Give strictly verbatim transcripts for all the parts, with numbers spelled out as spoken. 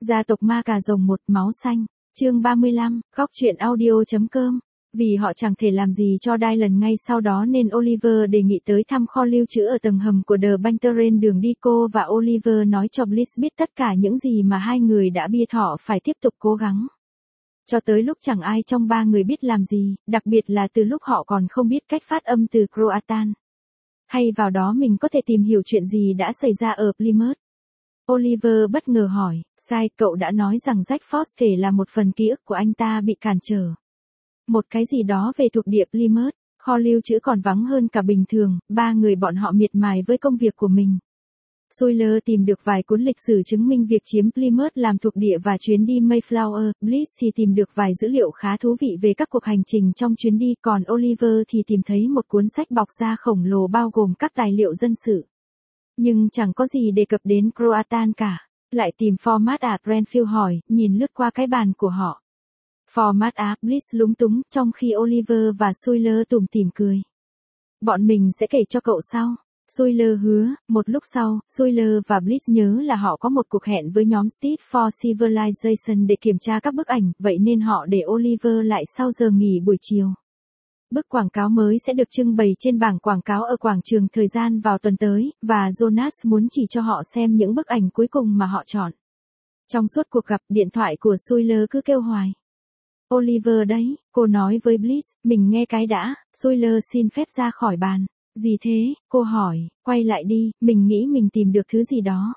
Gia tộc ma cà rồng một máu xanh, chương ba mươi lăm, góc truyện audio.com. Vì họ chẳng thể làm gì cho Dylan ngay sau đó nên Oliver đề nghị tới thăm kho lưu trữ ở tầng hầm của The Banterrain đường đi cô và Oliver nói cho Bliss biết tất cả những gì mà hai người đã bia thọ phải tiếp tục cố gắng. Cho tới lúc chẳng ai trong ba người biết làm gì, đặc biệt là từ lúc họ còn không biết cách phát âm từ Croatan. Hay vào đó mình có thể tìm hiểu chuyện gì đã xảy ra ở Plymouth. Oliver bất ngờ hỏi, sai, cậu đã nói rằng Jack Frost kể là một phần ký ức của anh ta bị cản trở. Một cái gì đó về thuộc địa Plymouth, kho lưu trữ còn vắng hơn cả bình thường, ba người bọn họ miệt mài với công việc của mình. Sawyer tìm được vài cuốn lịch sử chứng minh việc chiếm Plymouth làm thuộc địa và chuyến đi Mayflower, Bliss thì tìm được vài dữ liệu khá thú vị về các cuộc hành trình trong chuyến đi, còn Oliver thì tìm thấy một cuốn sách bọc da khổng lồ bao gồm các tài liệu dân sự. Nhưng chẳng có gì đề cập đến Croatan cả. Lại tìm Format à, Renfield hỏi, nhìn lướt qua cái bàn của họ. Format à, Bliss lúng túng, trong khi Oliver và Sawyer tủm tỉm cười. Bọn mình sẽ kể cho cậu sau. Sawyer hứa. Một lúc sau, Sawyer và Bliss nhớ là họ có một cuộc hẹn với nhóm Steed for Civilization để kiểm tra các bức ảnh, vậy nên họ để Oliver lại sau giờ nghỉ buổi chiều. Bức quảng cáo mới sẽ được trưng bày trên bảng quảng cáo ở quảng trường Thời gian vào tuần tới, và Jonas muốn chỉ cho họ xem những bức ảnh cuối cùng mà họ chọn. Trong suốt cuộc gặp, điện thoại của Sawyer cứ kêu hoài. Oliver đấy, cô nói với Bliss, mình nghe cái đã. Sawyer xin phép ra khỏi bàn. Gì thế, cô hỏi, quay lại đi, mình nghĩ mình tìm được thứ gì đó.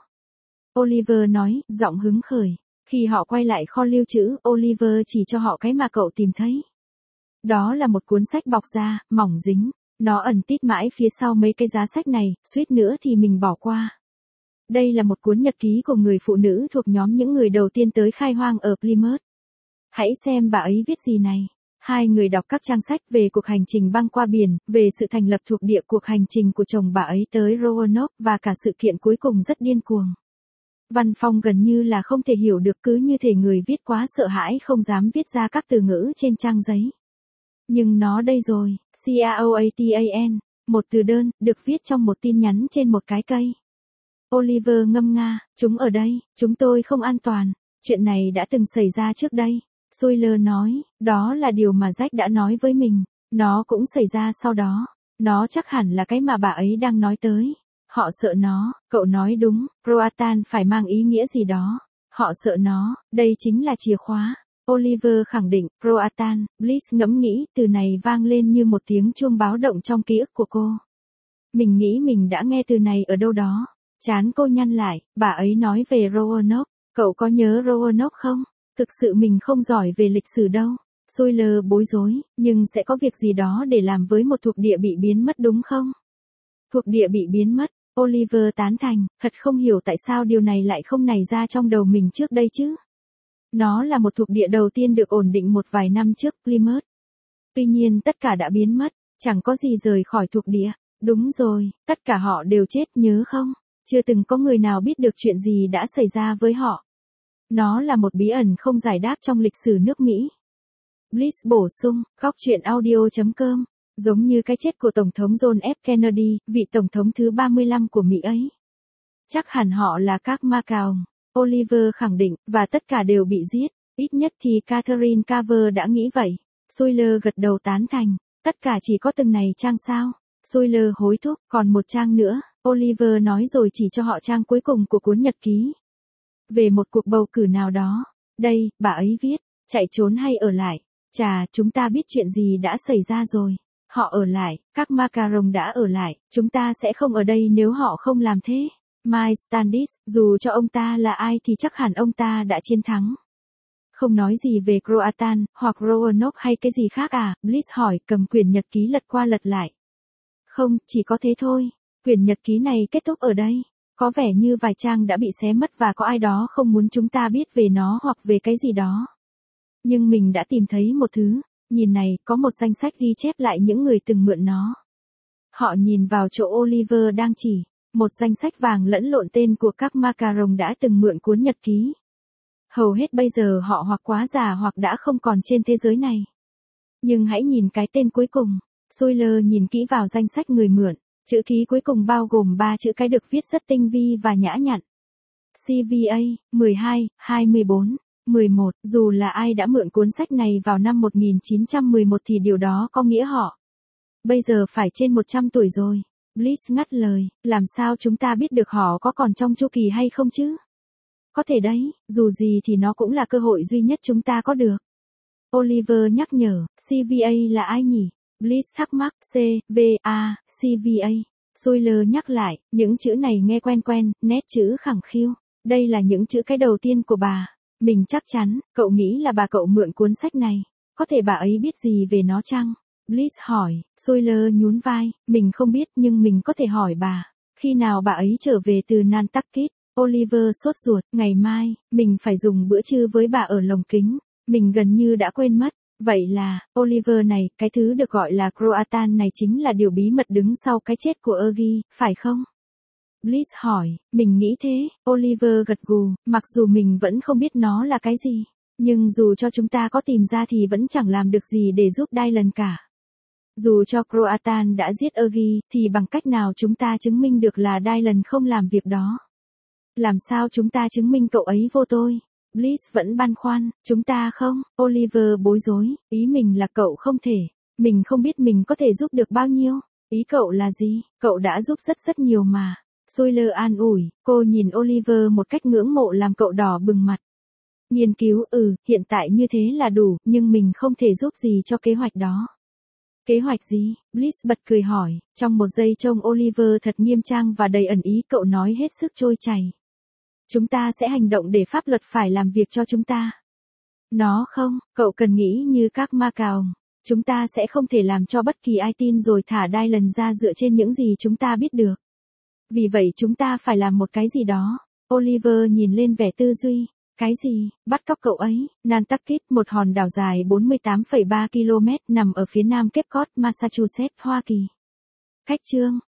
Oliver nói, giọng hứng khởi. Khi họ quay lại kho lưu trữ, Oliver chỉ cho họ cái mà cậu tìm thấy. Đó là một cuốn sách bọc da, mỏng dính. Nó ẩn tít mãi phía sau mấy cái giá sách này, suýt nữa thì mình bỏ qua. Đây là một cuốn nhật ký của người phụ nữ thuộc nhóm những người đầu tiên tới khai hoang ở Plymouth. Hãy xem bà ấy viết gì này. Hai người đọc các trang sách về cuộc hành trình băng qua biển, về sự thành lập thuộc địa, cuộc hành trình của chồng bà ấy tới Roanoke và cả sự kiện cuối cùng rất điên cuồng. Văn phong gần như là không thể hiểu được, cứ như thể người viết quá sợ hãi không dám viết ra các từ ngữ trên trang giấy. Nhưng nó đây rồi, Croatan, một từ đơn, được viết trong một tin nhắn trên một cái cây. Oliver ngâm nga, chúng ở đây, chúng tôi không an toàn, chuyện này đã từng xảy ra trước đây. Sawyer nói, đó là điều mà Jack đã nói với mình, nó cũng xảy ra sau đó, nó chắc hẳn là cái mà bà ấy đang nói tới. Họ sợ nó, cậu nói đúng, Croatan phải mang ý nghĩa gì đó. Họ sợ nó, đây chính là chìa khóa. Oliver khẳng định, Croatan. Bliss ngẫm nghĩ, từ này vang lên như một tiếng chuông báo động trong ký ức của cô. Mình nghĩ mình đã nghe từ này ở đâu đó. Trán cô nhăn lại, bà ấy nói về Roanoke. Cậu có nhớ Roanoke không? Thực sự mình không giỏi về lịch sử đâu. Sawyer bối rối, nhưng sẽ có việc gì đó để làm với một thuộc địa bị biến mất đúng không? Thuộc địa bị biến mất, Oliver tán thành, thật không hiểu tại sao điều này lại không nảy ra trong đầu mình trước đây chứ. Nó là một thuộc địa đầu tiên được ổn định một vài năm trước Plymouth. Tuy nhiên tất cả đã biến mất, chẳng có gì rời khỏi thuộc địa. Đúng rồi, tất cả họ đều chết, nhớ không? Chưa từng có người nào biết được chuyện gì đã xảy ra với họ. Nó là một bí ẩn không giải đáp trong lịch sử nước Mỹ. Bliss bổ sung, góc truyện audio.com, giống như cái chết của Tổng thống John F. Kennedy, vị Tổng thống thứ ba mươi lăm của Mỹ ấy. Chắc hẳn họ là các ma cà, Oliver khẳng định, và tất cả đều bị giết, ít nhất thì Catherine Carver đã nghĩ vậy. Sawyer gật đầu tán thành, tất cả chỉ có từng này trang sao? Sawyer hối thúc, còn một trang nữa, Oliver nói rồi chỉ cho họ trang cuối cùng của cuốn nhật ký. Về một cuộc bầu cử nào đó, đây, bà ấy viết, chạy trốn hay ở lại, chà, chúng ta biết chuyện gì đã xảy ra rồi. Họ ở lại, các macaron đã ở lại, chúng ta sẽ không ở đây nếu họ không làm thế. Mike Standish, dù cho ông ta là ai thì chắc hẳn ông ta đã chiến thắng. Không nói gì về Croatan, hoặc Roanoke hay cái gì khác à? Bliss hỏi, cầm quyển nhật ký lật qua lật lại. Không, chỉ có thế thôi. Quyển nhật ký này kết thúc ở đây. Có vẻ như vài trang đã bị xé mất và có ai đó không muốn chúng ta biết về nó hoặc về cái gì đó. Nhưng mình đã tìm thấy một thứ. Nhìn này, có một danh sách ghi chép lại những người từng mượn nó. Họ nhìn vào chỗ Oliver đang chỉ. Một danh sách vàng lẫn lộn tên của các macaron đã từng mượn cuốn nhật ký. Hầu hết bây giờ họ hoặc quá già hoặc đã không còn trên thế giới này. Nhưng hãy nhìn cái tên cuối cùng. Sawyer nhìn kỹ vào danh sách người mượn. Chữ ký cuối cùng bao gồm ba chữ cái được viết rất tinh vi và nhã nhặn. xê vê a, mười hai, hai mươi bốn, mười một. Dù là ai đã mượn cuốn sách này vào năm một nghìn chín trăm mười một thì điều đó có nghĩa họ bây giờ phải trên một trăm tuổi rồi. Bliss ngắt lời, làm sao chúng ta biết được họ có còn trong chu kỳ hay không chứ? Có thể đấy, dù gì thì nó cũng là cơ hội duy nhất chúng ta có được. Oliver nhắc nhở, xê vê a là ai nhỉ? Bliss thắc mắc, C, V, A, xê vê a. Sawyer nhắc lại, những chữ này nghe quen quen, nét chữ khẳng khiu. Đây là những chữ cái đầu tiên của bà. Mình chắc chắn, cậu nghĩ là bà cậu mượn cuốn sách này. Có thể bà ấy biết gì về nó chăng? Bliss hỏi, Sawyer nhún vai, mình không biết nhưng mình có thể hỏi bà. Khi nào bà ấy trở về từ Nantucket? Oliver sốt ruột, ngày mai, mình phải dùng bữa trưa với bà ở lồng kính. Mình gần như đã quên mất. Vậy là, Oliver này, cái thứ được gọi là Croatan này chính là điều bí mật đứng sau cái chết của Ergie, phải không? Bliss hỏi, mình nghĩ thế, Oliver gật gù, mặc dù mình vẫn không biết nó là cái gì. Nhưng dù cho chúng ta có tìm ra thì vẫn chẳng làm được gì để giúp Dylan cả. Dù cho Croatan đã giết Ergie, thì bằng cách nào chúng ta chứng minh được là Dylan không làm việc đó? Làm sao chúng ta chứng minh cậu ấy vô tội? Bliss vẫn băn khoăn, chúng ta không? Oliver bối rối, ý mình là cậu không thể. Mình không biết mình có thể giúp được bao nhiêu. Ý cậu là gì? Cậu đã giúp rất rất nhiều mà. Sawyer an ủi, cô nhìn Oliver một cách ngưỡng mộ làm cậu đỏ bừng mặt. Nghiên cứu, ừ, hiện tại như thế là đủ, nhưng mình không thể giúp gì cho kế hoạch đó. Kế hoạch gì? Bliss bật cười hỏi, trong một giây trông Oliver thật nghiêm trang và đầy ẩn ý, cậu nói hết sức trôi chảy. Chúng ta sẽ hành động để pháp luật phải làm việc cho chúng ta. Nó không, cậu cần nghĩ như các ma cào. Chúng ta sẽ không thể làm cho bất kỳ ai tin rồi thả Dylan ra dựa trên những gì chúng ta biết được. Vì vậy chúng ta phải làm một cái gì đó. Oliver nhìn lên vẻ tư duy. Cái gì? Bắt cóc cậu ấy. Nantucket, một hòn đảo dài bốn mươi tám phẩy ba ki lô mét nằm ở phía nam Cape Cod, Massachusetts, Hoa Kỳ. Cách chương